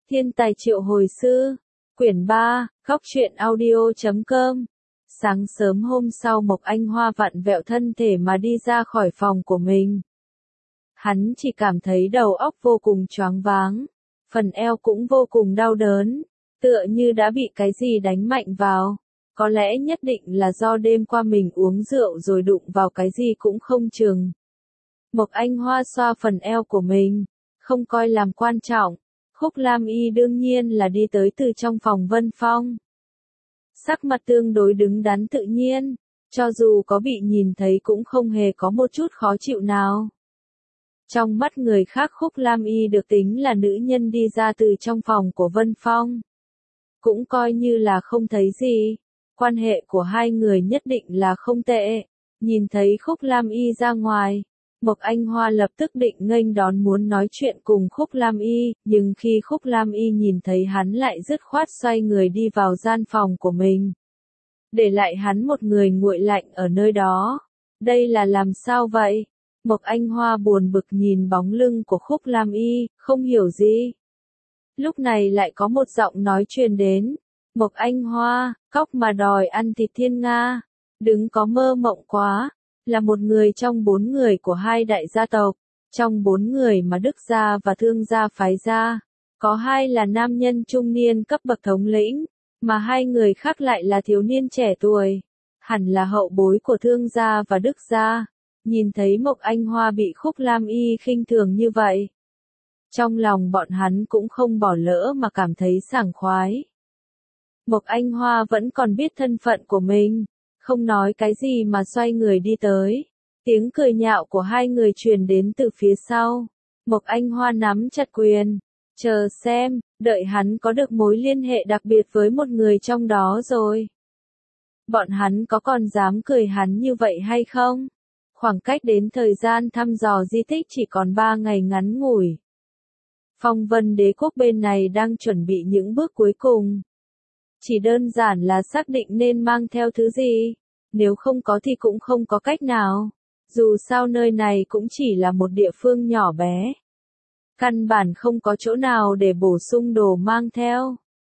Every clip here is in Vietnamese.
Thiên tài triệu hồi sư, quyển 3, góc truyện audio.com. Sáng sớm hôm sau Mộc Anh Hoa vặn vẹo thân thể mà đi ra khỏi phòng của mình. Hắn chỉ cảm thấy đầu óc vô cùng choáng váng, phần eo cũng vô cùng đau đớn, tựa như đã bị cái gì đánh mạnh vào. Có lẽ nhất định là do đêm qua mình uống rượu rồi đụng vào cái gì cũng không chừng. Mộc Anh Hoa xoa phần eo của mình, không coi làm quan trọng. Khúc Lam Y đương nhiên là đi tới từ trong phòng Vân Phong. Sắc mặt tương đối đứng đắn tự nhiên, cho dù có bị nhìn thấy cũng không hề có một chút khó chịu nào. Trong mắt người khác Khúc Lam Y được tính là nữ nhân đi ra từ trong phòng của Vân Phong. Cũng coi như là không thấy gì, quan hệ của hai người nhất định là không tệ. Nhìn thấy Khúc Lam Y ra ngoài, Mộc Anh Hoa lập tức định nghênh đón muốn nói chuyện cùng Khúc Lam Y, nhưng khi Khúc Lam Y nhìn thấy hắn lại dứt khoát xoay người đi vào gian phòng của mình. Để lại hắn một người nguội lạnh ở nơi đó. Đây là làm sao vậy? Mộc Anh Hoa buồn bực nhìn bóng lưng của Khúc Lam Y, không hiểu gì. Lúc này lại có một giọng nói truyền đến. Mộc Anh Hoa, cóc mà đòi ăn thịt thiên nga. Đừng có mơ mộng quá. Là một người trong 4 người của hai đại gia tộc, trong 4 người mà Đức gia và Thương gia phái ra, có 2 là nam nhân trung niên cấp bậc thống lĩnh, mà 2 người khác lại là thiếu niên trẻ tuổi, hẳn là hậu bối của Thương gia và Đức gia. Nhìn thấy Mộc Anh Hoa bị Khúc Lam Y khinh thường như vậy, trong lòng bọn hắn cũng không bỏ lỡ mà cảm thấy sảng khoái. Mộc Anh Hoa vẫn còn biết thân phận của mình, không nói cái gì mà xoay người đi tới. Tiếng cười nhạo của hai người truyền đến từ phía sau. Mộc Anh Hoa nắm chặt quyền, chờ xem, đợi hắn có được mối liên hệ đặc biệt với một người trong đó rồi. Bọn hắn có còn dám cười hắn như vậy hay không? Khoảng cách đến thời gian thăm dò di tích chỉ còn 3 ngày ngắn ngủi. Phong Vân Đế quốc bên này đang chuẩn bị những bước cuối cùng. Chỉ đơn giản là xác định nên mang theo thứ gì, nếu không có thì cũng không có cách nào. Dù sao nơi này cũng chỉ là một địa phương nhỏ bé. Căn bản không có chỗ nào để bổ sung đồ mang theo.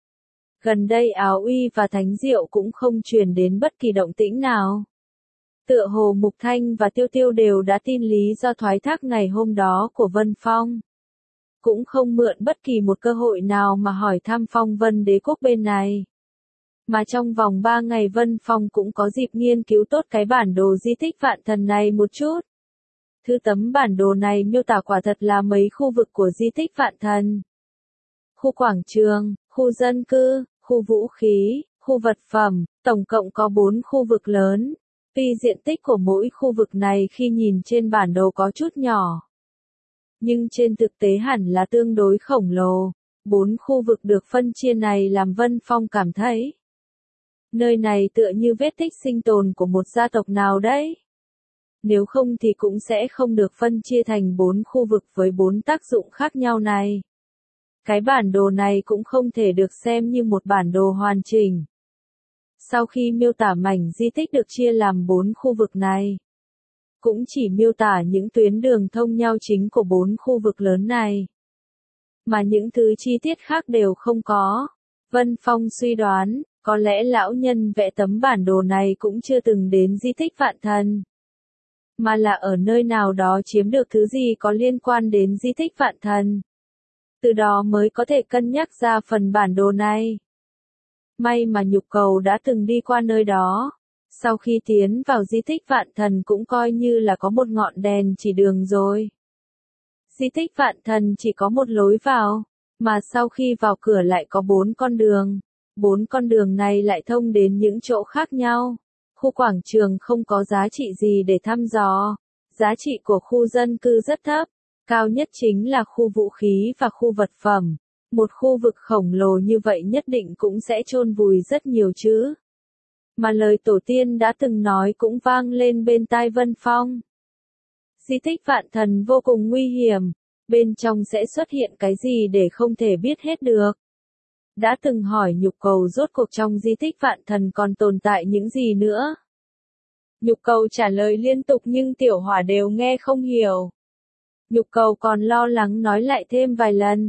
Gần đây Áo Uy và Thánh Diệu cũng không truyền đến bất kỳ động tĩnh nào. Tựa hồ Mục Thanh và Tiêu Tiêu đều đã tin lý do thoái thác ngày hôm đó của Vân Phong. Cũng không mượn bất kỳ một cơ hội nào mà hỏi thăm Phong Vân Đế quốc bên này. Mà trong vòng 3 ngày Vân Phong cũng có dịp nghiên cứu tốt cái bản đồ di tích Vạn Thần này một chút. Thứ tấm bản đồ này miêu tả quả thật là mấy khu vực của di tích Vạn Thần. Khu quảng trường, khu dân cư, khu vũ khí, khu vật phẩm, tổng cộng có 4 khu vực lớn. Tuy diện tích của mỗi khu vực này khi nhìn trên bản đồ có chút nhỏ, nhưng trên thực tế hẳn là tương đối khổng lồ. 4 khu vực được phân chia này làm Vân Phong cảm thấy nơi này tựa như vết tích sinh tồn của một gia tộc nào đấy. Nếu không thì cũng sẽ không được phân chia thành 4 khu vực với 4 tác dụng khác nhau này. Cái bản đồ này cũng không thể được xem như một bản đồ hoàn chỉnh. Sau khi miêu tả mảnh di tích được chia làm 4 khu vực này, cũng chỉ miêu tả những tuyến đường thông nhau chính của 4 khu vực lớn này. Mà những thứ chi tiết khác đều không có. Vân Phong suy đoán, có lẽ lão nhân vẽ tấm bản đồ này cũng chưa từng đến di tích Vạn Thần, mà là ở nơi nào đó chiếm được thứ gì có liên quan đến di tích Vạn Thần. Từ đó mới có thể cân nhắc ra phần bản đồ này. May mà Nhục Cầu đã từng đi qua nơi đó. Sau khi tiến vào di tích Vạn Thần cũng coi như là có một ngọn đèn chỉ đường rồi. Di tích Vạn Thần chỉ có một lối vào, mà sau khi vào cửa lại có 4 con đường. 4 con đường này lại thông đến những chỗ khác nhau. Khu quảng trường không có giá trị gì để thăm dò. Giá trị của khu dân cư rất thấp. Cao nhất chính là khu vũ khí và khu vật phẩm. Một khu vực khổng lồ như vậy nhất định cũng sẽ chôn vùi rất nhiều chứ. Mà lời tổ tiên đã từng nói cũng vang lên bên tai Vân Phong. Di tích Vạn Thần vô cùng nguy hiểm. Bên trong sẽ xuất hiện cái gì để không thể biết hết được. Đã từng hỏi Nhục Cầu rốt cuộc trong di tích Vạn Thần còn tồn tại những gì nữa. Nhục Cầu trả lời liên tục nhưng Tiểu Hỏa đều nghe không hiểu. Nhục Cầu còn lo lắng nói lại thêm vài lần.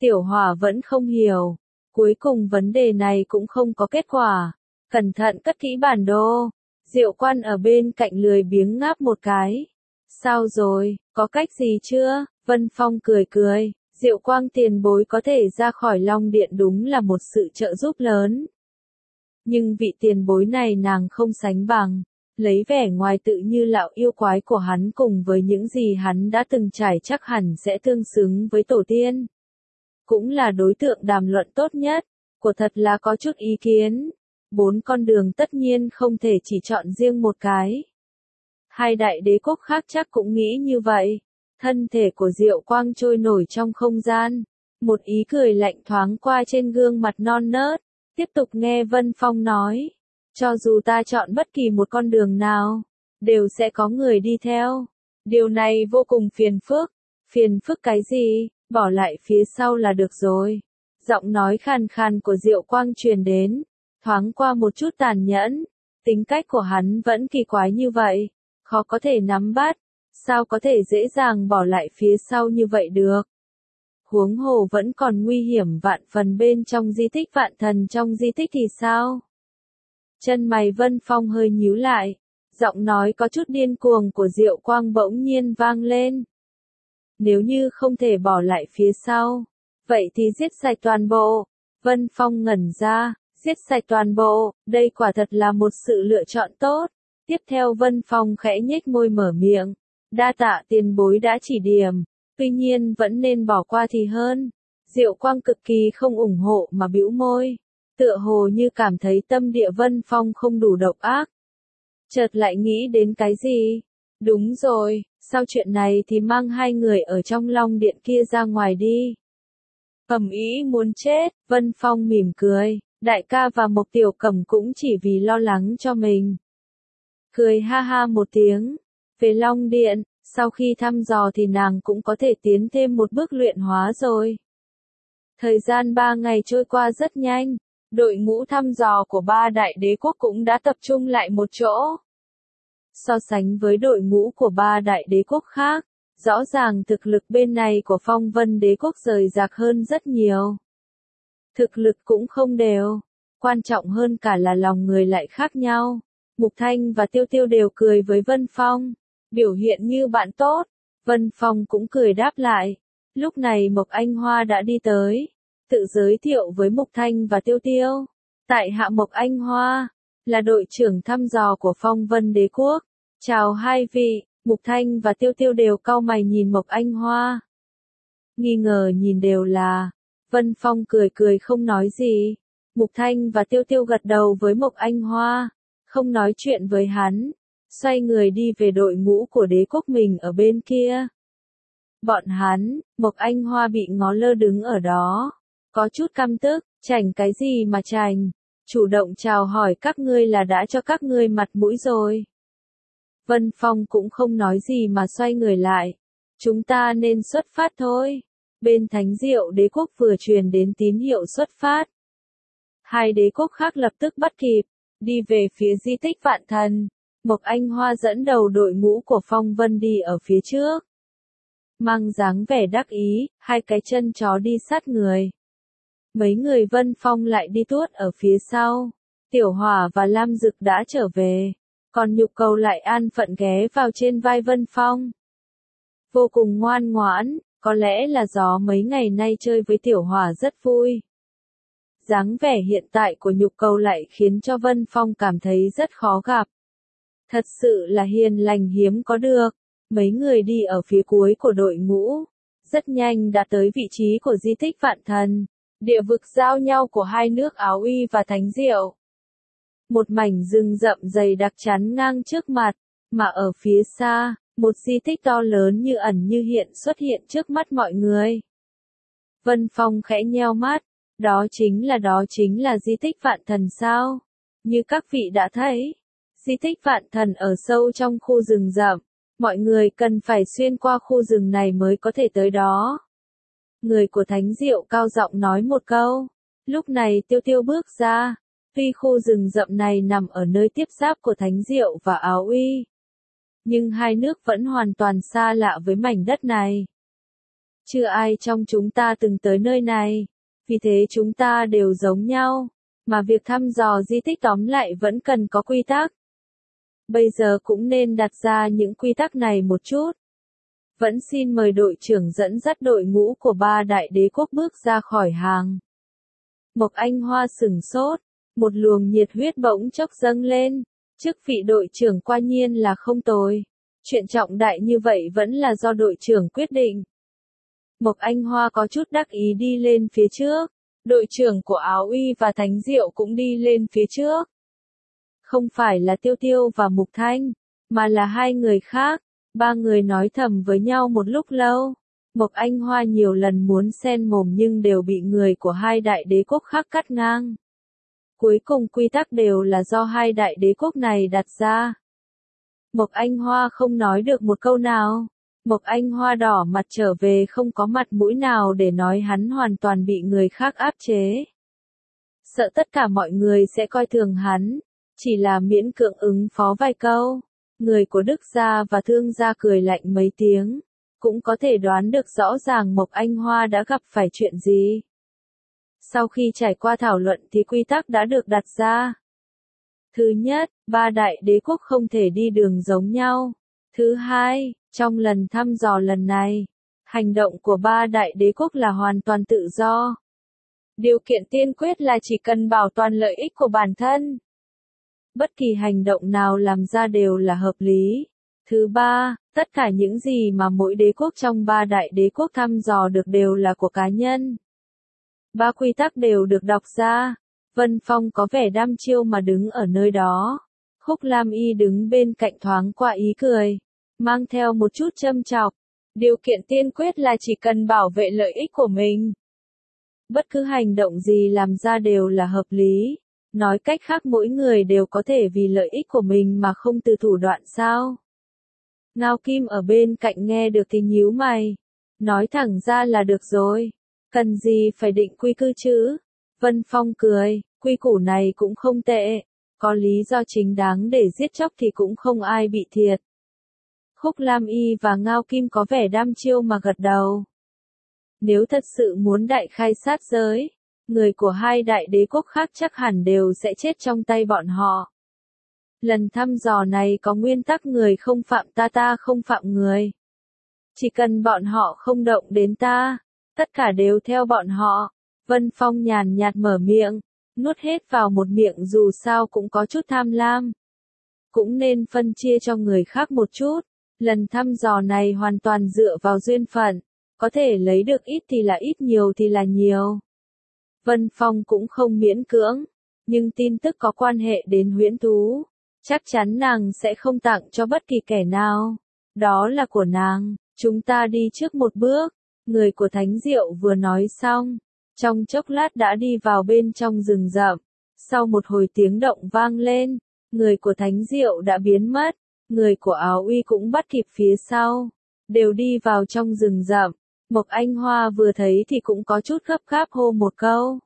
Tiểu Hỏa vẫn không hiểu. Cuối cùng vấn đề này cũng không có kết quả. Cẩn thận cất kỹ bản đồ. Diệu Quan ở bên cạnh lười biếng ngáp một cái. Sao rồi, có cách gì chưa? Vân Phong cười cười. Diệu Quang tiền bối có thể ra khỏi Long Điện đúng là một sự trợ giúp lớn. Nhưng vị tiền bối này nàng không sánh bằng. Lấy vẻ ngoài tự như lão yêu quái của hắn cùng với những gì hắn đã từng trải chắc hẳn sẽ tương xứng với tổ tiên. Cũng là đối tượng đàm luận tốt nhất. Của thật là có chút ý kiến. 4 con đường tất nhiên không thể chỉ chọn riêng một cái. Hai đại đế quốc khác chắc cũng nghĩ như vậy. Thân thể của Diệu Quang trôi nổi trong không gian. Một ý cười lạnh thoáng qua trên gương mặt non nớt. Tiếp tục nghe Vân Phong nói. Cho dù ta chọn bất kỳ một con đường nào, đều sẽ có người đi theo. Điều này vô cùng phiền phức. Phiền phức cái gì? Bỏ lại phía sau là được rồi. Giọng nói khàn khàn của Diệu Quang truyền đến. Thoáng qua một chút tàn nhẫn. Tính cách của hắn vẫn kỳ quái như vậy. Khó có thể nắm bắt. Sao có thể dễ dàng bỏ lại phía sau như vậy được? Huống hồ vẫn còn nguy hiểm vạn phần bên trong di tích vạn thần trong di tích thì sao? Chân mày Vân Phong hơi nhíu lại. Giọng nói có chút điên cuồng của Diệu Quang bỗng nhiên vang lên. Nếu như không thể bỏ lại phía sau, vậy thì giết sạch toàn bộ. Vân Phong ngẩn ra, giết sạch toàn bộ, đây quả thật là một sự lựa chọn tốt. Tiếp theo Vân Phong khẽ nhếch môi mở miệng. Đa tạ tiền bối đã chỉ điểm, tuy nhiên vẫn nên bỏ qua thì hơn. Diệu Quang cực kỳ không ủng hộ mà bĩu môi. Tựa hồ như cảm thấy tâm địa Vân Phong không đủ độc ác. Chợt lại nghĩ đến cái gì? Đúng rồi, sau chuyện này thì mang hai người ở trong Long Điện kia ra ngoài đi. Ầm ĩ muốn chết, Vân Phong mỉm cười, đại ca và Mộc Tiểu Cẩm cũng chỉ vì lo lắng cho mình. Cười ha ha một tiếng. Về Long Điện, sau khi thăm dò thì nàng cũng có thể tiến thêm một bước luyện hóa rồi. Thời gian 3 ngày trôi qua rất nhanh. Đội ngũ thăm dò của 3 đại đế quốc cũng đã tập trung lại một chỗ. So sánh với đội ngũ của 3 đại đế quốc khác, rõ ràng thực lực bên này của Phong Vân đế quốc rời rạc hơn rất nhiều. Thực lực cũng không đều, quan trọng hơn cả là lòng người lại khác nhau. Mục Thanh và Tiêu Tiêu đều cười với Vân Phong, biểu hiện như bạn tốt. Vân Phong cũng cười đáp lại. Lúc này Mộc Anh Hoa đã đi tới. Tự giới thiệu với Mục Thanh và Tiêu Tiêu. Tại hạ Mộc Anh Hoa, là đội trưởng thăm dò của Phong Vân đế quốc. Chào hai vị. Mục Thanh và Tiêu Tiêu đều cau mày nhìn Mộc Anh Hoa. Nghi ngờ nhìn đều là. Vân Phong cười cười không nói gì. Mục Thanh và Tiêu Tiêu gật đầu với Mộc Anh Hoa. Không nói chuyện với hắn. Xoay người đi về đội ngũ của đế quốc mình ở bên kia. Bọn hắn, Mộc Anh Hoa bị ngó lơ đứng ở đó. Có chút căm tức, chảnh cái gì mà chảnh, chủ động chào hỏi các ngươi là đã cho các ngươi mặt mũi rồi. Vân Phong cũng không nói gì mà xoay người lại. Chúng ta nên xuất phát thôi. Bên Thánh Diệu đế quốc vừa truyền đến tín hiệu xuất phát. Hai đế quốc khác lập tức bắt kịp, đi về phía di tích vạn thần. Mộc Anh Hoa dẫn đầu đội ngũ của Phong Vân đi ở phía trước. Mang dáng vẻ đắc ý, hai cái chân chó đi sát người. Mấy người Vân Phong lại đi tuốt ở phía sau. Tiểu Hỏa và Lam Dực đã trở về. Còn Nhục Cầu lại an phận ghé vào trên vai Vân Phong. Vô cùng ngoan ngoãn, có lẽ là do mấy ngày nay chơi với Tiểu Hỏa rất vui. Dáng vẻ hiện tại của Nhục Cầu lại khiến cho Vân Phong cảm thấy rất khó gặp. Thật sự là hiền lành hiếm có được. Mấy người đi ở phía cuối của đội ngũ. Rất nhanh đã tới vị trí của di tích vạn thần. Địa vực giao nhau của hai nước Áo Uy và Thánh Diệu. Một mảnh rừng rậm dày đặc chắn ngang trước mặt, mà ở phía xa, một di tích to lớn như ẩn như hiện xuất hiện trước mắt mọi người. Vân Phong khẽ nheo mắt, đó chính là di tích vạn thần sao? Như các vị đã thấy, di tích vạn thần ở sâu trong khu rừng rậm, mọi người cần phải xuyên qua khu rừng này mới có thể tới đó. Người của Thánh Diệu cao giọng nói một câu. Lúc này Tiêu Tiêu bước ra. Tuy khu rừng rậm này nằm ở nơi tiếp giáp của Thánh Diệu và Áo Uy, nhưng hai nước vẫn hoàn toàn xa lạ với mảnh đất này. Chưa ai trong chúng ta từng tới nơi này, vì thế chúng ta đều giống nhau, mà việc thăm dò di tích tóm lại vẫn cần có quy tắc. Bây giờ cũng nên đặt ra những quy tắc này một chút. Vẫn xin mời đội trưởng dẫn dắt đội ngũ của ba đại đế quốc bước ra khỏi hàng. Mộc Anh Hoa sửng sốt, một luồng nhiệt huyết bỗng chốc dâng lên, chức vị đội trưởng quả nhiên là không tồi. Chuyện trọng đại như vậy vẫn là do đội trưởng quyết định. Mộc Anh Hoa có chút đắc ý đi lên phía trước, đội trưởng của Áo Uy và Thánh Diệu cũng đi lên phía trước. Không phải là Tiêu Tiêu và Mục Thanh, mà là hai người khác. Ba người nói thầm với nhau một lúc lâu. Mộc Anh Hoa nhiều lần muốn xen mồm nhưng đều bị người của hai đại đế quốc khác cắt ngang. Cuối cùng quy tắc đều là do hai đại đế quốc này đặt ra. Mộc Anh Hoa không nói được một câu nào. Mộc Anh Hoa đỏ mặt trở về không có mặt mũi nào để nói hắn hoàn toàn bị người khác áp chế. Sợ tất cả mọi người sẽ coi thường hắn, chỉ là miễn cưỡng ứng phó vài câu. Người của Đức gia và Thương gia cười lạnh mấy tiếng, cũng có thể đoán được rõ ràng Mộc Anh Hoa đã gặp phải chuyện gì. Sau khi trải qua thảo luận thì quy tắc đã được đặt ra. Thứ nhất, ba đại đế quốc không thể đi đường giống nhau. Thứ hai, trong lần thăm dò lần này, hành động của ba đại đế quốc là hoàn toàn tự do. Điều kiện tiên quyết là chỉ cần bảo toàn lợi ích của bản thân. Bất kỳ hành động nào làm ra đều là hợp lý. Thứ ba, tất cả những gì mà mỗi đế quốc trong ba đại đế quốc thăm dò được đều là của cá nhân. Ba quy tắc đều được đọc ra. Vân Phong có vẻ đăm chiêu mà đứng ở nơi đó. Khúc Lam Y đứng bên cạnh thoáng qua ý cười, mang theo một chút châm chọc. Điều kiện tiên quyết là chỉ cần bảo vệ lợi ích của mình. Bất cứ hành động gì làm ra đều là hợp lý. Nói cách khác mỗi người đều có thể vì lợi ích của mình mà không từ thủ đoạn sao. Ngao Kim ở bên cạnh nghe được thì nhíu mày. Nói thẳng ra là được rồi. Cần gì phải định quy cư chứ? Vân Phong cười, quy củ này cũng không tệ. Có lý do chính đáng để giết chóc thì cũng không ai bị thiệt. Khúc Lam Y và Ngao Kim có vẻ đăm chiêu mà gật đầu. Nếu thật sự muốn đại khai sát giới, người của hai đại đế quốc khác chắc hẳn đều sẽ chết trong tay bọn họ. Lần thăm dò này có nguyên tắc người không phạm ta, ta không phạm người. Chỉ cần bọn họ không động đến ta, tất cả đều theo bọn họ. Vân Phong nhàn nhạt mở miệng, nuốt hết vào một miệng dù sao cũng có chút tham lam. Cũng nên phân chia cho người khác một chút. Lần thăm dò này hoàn toàn dựa vào duyên phận, có thể lấy được ít thì là ít, nhiều thì là nhiều. Vân Phong cũng không miễn cưỡng, nhưng tin tức có quan hệ đến huyễn thú, chắc chắn nàng sẽ không tặng cho bất kỳ kẻ nào. Đó là của nàng, chúng ta đi trước một bước. Người của Thánh Diệu vừa nói xong, trong chốc lát đã đi vào bên trong rừng rậm. Sau một hồi tiếng động vang lên, người của Thánh Diệu đã biến mất, người của Áo Uy cũng bắt kịp phía sau, đều đi vào trong rừng rậm. Mộc Anh Hoa vừa thấy thì cũng có chút gấp gáp hô một câu.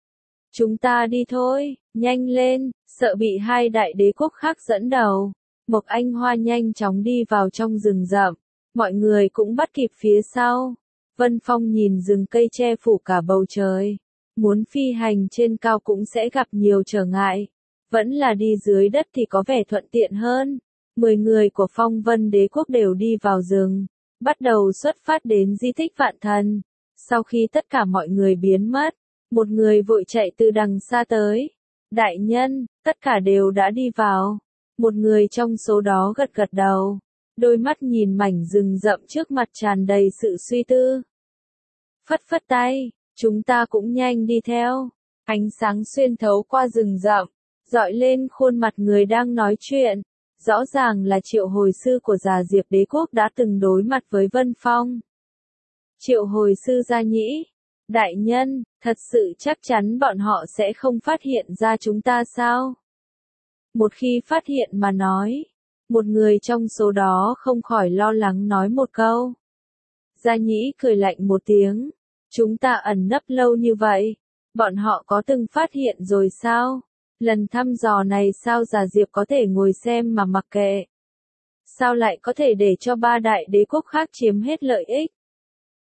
Chúng ta đi thôi, nhanh lên, sợ bị hai đại đế quốc khác dẫn đầu. Mộc Anh Hoa nhanh chóng đi vào trong rừng rậm, mọi người cũng bắt kịp phía sau. Vân Phong nhìn rừng cây che phủ cả bầu trời, muốn phi hành trên cao cũng sẽ gặp nhiều trở ngại, vẫn là đi dưới đất thì có vẻ thuận tiện hơn. 10 người của Phong Vân đế quốc đều đi vào rừng, bắt đầu xuất phát đến di tích Vạn Thần. Sau khi tất cả mọi người biến mất, một người vội chạy từ đằng xa tới. Đại nhân, tất cả đều đã đi vào. Một người trong số đó gật gật đầu, đôi mắt nhìn mảnh rừng rậm trước mặt tràn đầy sự suy tư. Phất phất tay, chúng ta cũng nhanh đi theo. Ánh sáng xuyên thấu qua rừng rậm, dọi lên khuôn mặt người đang nói chuyện. Rõ ràng là Triệu Hồi Sư của Già Diệp Đế Quốc đã từng đối mặt với Vân Phong. Triệu Hồi Sư Gia Nhĩ, đại nhân, thật sự chắc chắn bọn họ sẽ không phát hiện ra chúng ta sao? Một khi phát hiện mà nói, một người trong số đó không khỏi lo lắng nói một câu. Gia Nhĩ cười lạnh một tiếng, chúng ta ẩn nấp lâu như vậy, bọn họ có từng phát hiện rồi sao? Lần thăm dò này sao Già Diệp có thể ngồi xem mà mặc kệ? Sao lại có thể để cho ba đại đế quốc khác chiếm hết lợi ích?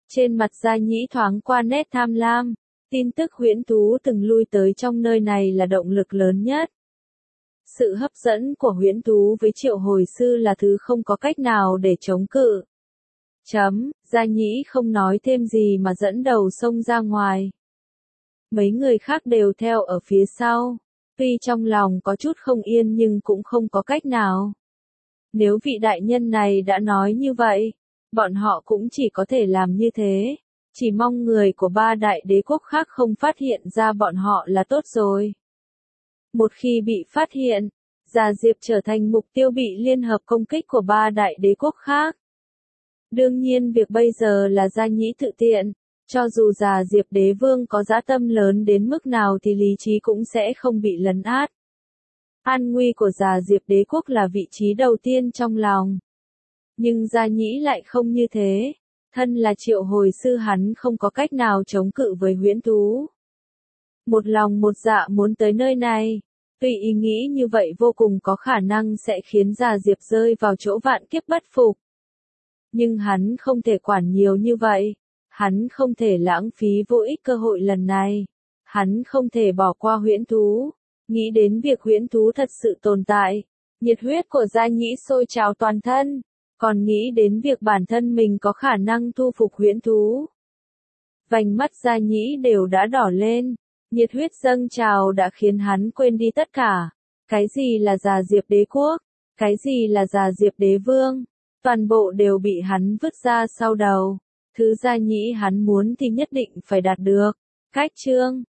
Trên mặt Gia Nhĩ thoáng qua nét tham lam, tin tức huyễn thú từng lui tới trong nơi này là động lực lớn nhất. Sự hấp dẫn của huyễn thú với triệu hồi sư là thứ không có cách nào để chống cự. Gia Nhĩ không nói thêm gì mà dẫn đầu xông ra ngoài. Mấy người khác đều theo ở phía sau, tuy trong lòng có chút không yên nhưng cũng không có cách nào. Nếu vị đại nhân này đã nói như vậy, bọn họ cũng chỉ có thể làm như thế. Chỉ mong người của ba đại đế quốc khác không phát hiện ra bọn họ là tốt rồi. Một khi bị phát hiện, Già Diệp trở thành mục tiêu bị liên hợp công kích của ba đại đế quốc khác. Đương nhiên việc bây giờ là Gia Nhĩ tự tiện, cho dù Già Diệp đế vương có dã tâm lớn đến mức nào thì lý trí cũng sẽ không bị lấn át. An nguy của Già Diệp đế quốc là vị trí đầu tiên trong lòng. Nhưng Gia Nhĩ lại không như thế. Thân là triệu hồi sư hắn không có cách nào chống cự với huyễn thú. Một lòng một dạ muốn tới nơi này. Tuy ý nghĩ như vậy vô cùng có khả năng sẽ khiến Già Diệp rơi vào chỗ vạn kiếp bất phục. Nhưng hắn không thể quản nhiều như vậy. Hắn không thể lãng phí vô ích cơ hội lần này. Hắn không thể bỏ qua huyễn thú. Nghĩ đến việc huyễn thú thật sự tồn tại. Nhiệt huyết của Gia Nhĩ sôi trào toàn thân. Còn nghĩ đến việc bản thân mình có khả năng thu phục huyễn thú. Vành mắt Gia Nhĩ đều đã đỏ lên. Nhiệt huyết dâng trào đã khiến hắn quên đi tất cả. Cái gì là Già Diệp đế quốc? Cái gì là Già Diệp đế vương? Toàn bộ đều bị hắn vứt ra sau đầu. Thứ Gia Nhĩ hắn muốn thì nhất định phải đạt được. Cách chương